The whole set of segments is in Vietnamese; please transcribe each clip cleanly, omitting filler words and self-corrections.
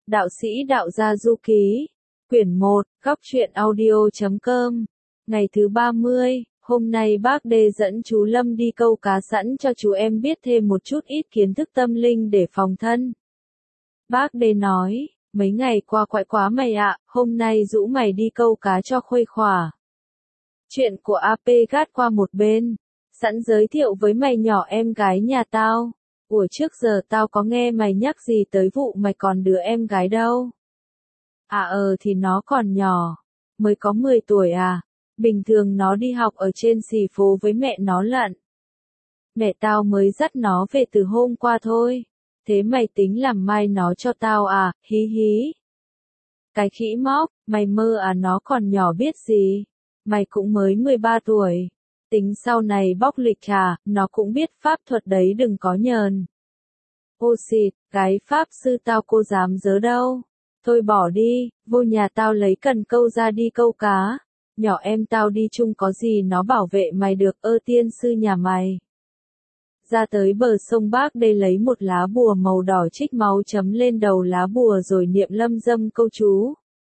Đạo sĩ đạo gia du ký, quyển 1, góc truyện audio.com, ngày thứ 30, hôm nay bác Đê dẫn chú Lâm đi câu cá sẵn cho chú em biết thêm một chút ít kiến thức tâm linh để phòng thân. Bác Đê nói, mấy ngày qua quậy quá mày ạ, hôm nay rủ mày đi câu cá cho khuây khỏa. Chuyện của AP gác qua một bên, sẵn giới thiệu với mày nhỏ em gái nhà tao. Ủa trước giờ tao có nghe mày nhắc gì tới vụ mày còn đứa em gái đâu. Thì nó còn nhỏ, mới có 10 tuổi à, bình thường nó đi học ở trên xì phố với mẹ nó lận. Mẹ tao mới dắt nó về từ hôm qua thôi, thế mày tính làm mai nó cho tao à, hí hí. Cái khỉ móc, mày mơ à nó còn nhỏ biết gì, mày cũng mới 13 tuổi. Tính sau này bóc lịch à, nó cũng biết pháp thuật đấy đừng có nhờn. Ô xịt, cái pháp sư tao cô dám dớ đâu. Thôi bỏ đi, vô nhà tao lấy cần câu ra đi câu cá. Nhỏ em tao đi chung có gì nó bảo vệ mày được tiên sư nhà mày. Ra tới bờ sông Bác Đê lấy một lá bùa màu đỏ trích máu chấm lên đầu lá bùa rồi niệm lâm dâm câu chú.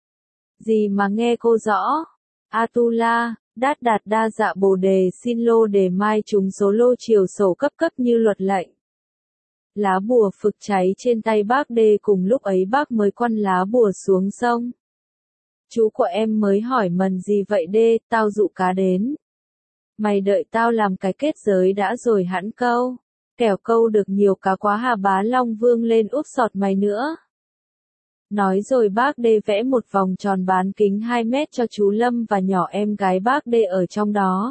Gì mà nghe cô rõ? Atula. Đát đạt đa dạ bồ đề xin lô đề mai chúng số lô chiều sổ cấp cấp như luật lệnh. Lá bùa phực cháy trên tay bác Đê cùng lúc ấy bác mới quăng lá bùa xuống sông. Chú của em mới hỏi mần gì vậy Đê, tao dụ cá đến. Mày đợi tao làm cái kết giới đã rồi hẵng câu. Kẻo câu được nhiều cá quá Hà Bá Long Vương lên úp sọt mày nữa. Nói rồi bác Đê vẽ một vòng tròn bán kính 2 mét cho chú Lâm và nhỏ em gái bác Đê ở trong đó.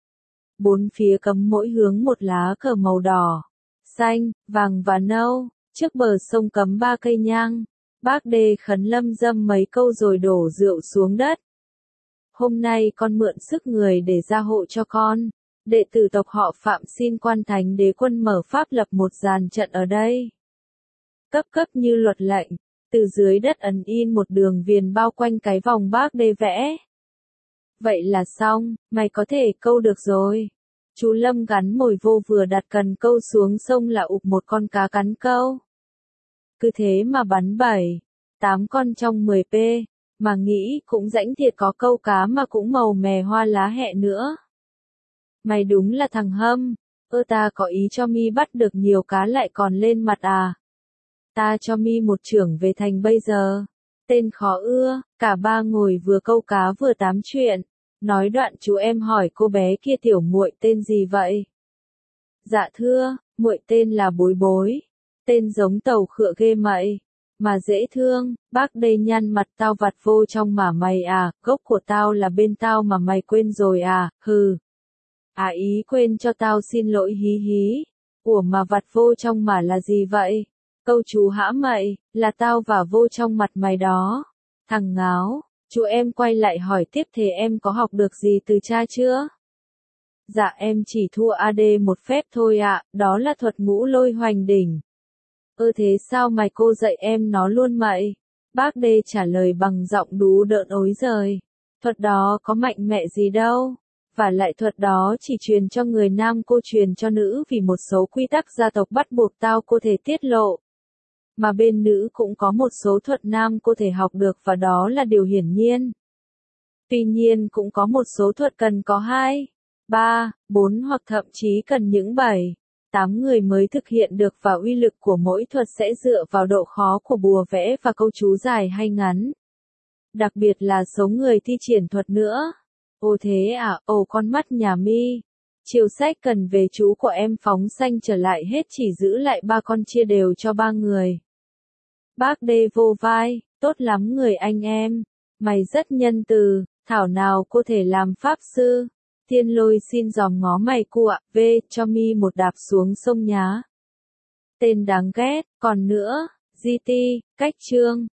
Bốn phía cắm mỗi hướng một lá cờ màu đỏ, xanh, vàng và nâu, trước bờ sông cắm 3 cây nhang. Bác Đê khấn Lâm dâm mấy câu rồi đổ rượu xuống đất. Hôm nay con mượn sức người để gia hộ cho con. Đệ tử tộc họ Phạm xin quan thánh đế quân mở pháp lập một dàn trận ở đây. Cấp cấp như luật lệnh. Từ dưới đất ấn in một đường viền bao quanh cái vòng bác Đê vẽ. Vậy là xong, mày có thể câu được rồi. Chú Lâm gắn mồi vô vừa đặt cần câu xuống sông là ụp một con cá cắn câu. Cứ thế mà bắn 7, 8 con trong 10p, mà nghĩ cũng rãnh thiệt có câu cá mà cũng màu mè hoa lá hẹ nữa. Mày đúng là thằng hâm, ta có ý cho mi bắt được nhiều cá lại còn lên mặt à. Ta cho mi một chưởng về thành bây giờ. Tên khó ưa, cả ba ngồi vừa câu cá vừa tám chuyện. Nói đoạn chú em hỏi cô bé kia tiểu muội tên gì vậy? Dạ thưa, muội tên là Bối Bối. Tên giống tàu khựa ghê mậy. Mà dễ thương, bác đây nhăn mặt tao vặt vô trong mà mày à, gốc của tao là bên tao mà mày quên rồi à, hừ. Ý quên cho tao xin lỗi hí hí. Ủa mà vặt vô trong mà là gì vậy? Câu chú hã mậy, là tao vả vô trong mặt mày đó. Thằng ngáo, chú em quay lại hỏi tiếp thế em có học được gì từ cha chưa? Dạ em chỉ thua AD một phép thôi ạ, đó là thuật ngũ lôi hoành đỉnh. Thế sao mày cô dạy em nó luôn mậy? Bác Đê trả lời bằng giọng đú đợn ối giời. Thuật đó có mạnh mẽ gì đâu. Và lại thuật đó chỉ truyền cho người nam cô truyền cho nữ vì một số quy tắc gia tộc bắt buộc tao cô thể tiết lộ. Mà bên nữ cũng có một số thuật nam cô thể học được và đó là điều hiển nhiên. Tuy nhiên cũng có một số thuật cần có 2, 3, 4 hoặc thậm chí cần những 7, 8 người mới thực hiện được và uy lực của mỗi thuật sẽ dựa vào độ khó của bùa vẽ và câu chú dài hay ngắn. Đặc biệt là số người thi triển thuật nữa. Thế à, con mắt nhà mi. Chiều sách cần về chú của em phóng xanh trở lại hết chỉ giữ lại 3 con chia đều cho 3 người. Bác Đê vô vai, tốt lắm người anh em. Mày rất nhân từ, thảo nào cô thể làm pháp sư. Thiên Lôi xin dòm ngó mày cu ạ, cho mi một đạp xuống sông nhá. Tên đáng ghét, còn nữa, GT, cách chương.